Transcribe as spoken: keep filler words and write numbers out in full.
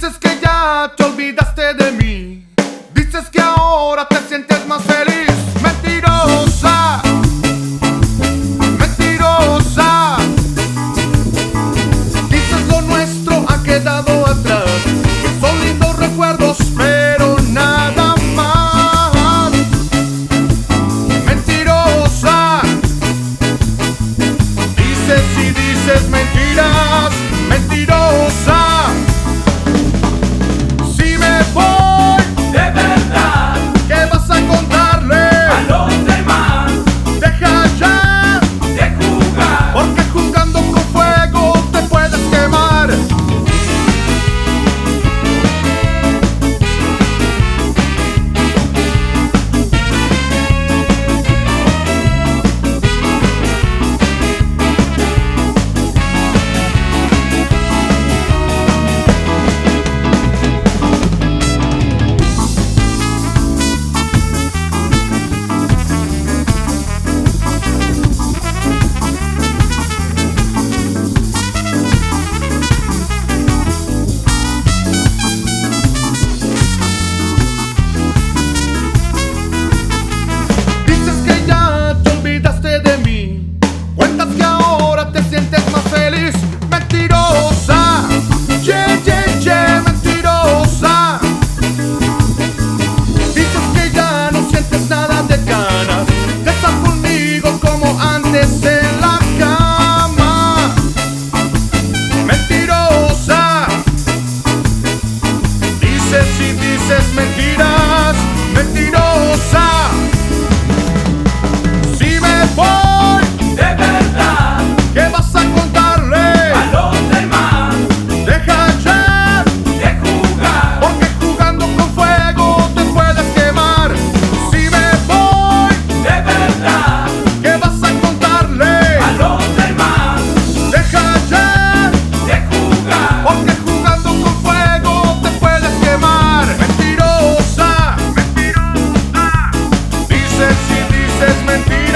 Dices que ya te olvidaste de mí. Dices que ahora te sientes más feliz. Mentirosa, mentirosa. Dices lo nuestro ha quedado atrás, que son lindos recuerdos, pero nada más. Mentirosa. Dices y dices mentiras. Mentirosa. Si me voy de verdad, ¿qué vas a contarle a los demás? Deja ya De jugar, porque jugando con fuego te puedes quemar. Dices que ya te olvidaste de mí. Cuentas que ahora te sientes más feliz. Mentirosa, yeah, yeah, yeah, mentirosa. Dices que ya no sientes nada de ganas de estar conmigo como antes en la cama. Mentirosa. Dices y dices mentiras. Mentirosa. Si me voy, de verdad, ¿qué vas a contarle a los demás? Deja ya, De jugar, porque jugando con fuego te puedes quemar. Si me voy, de verdad, ¿qué vas a contarle a los demás? Deja ya, De jugar, porque jugando con fuego te puedes quemar. Mentirosa, mentirosa. Dices y dices mentiras.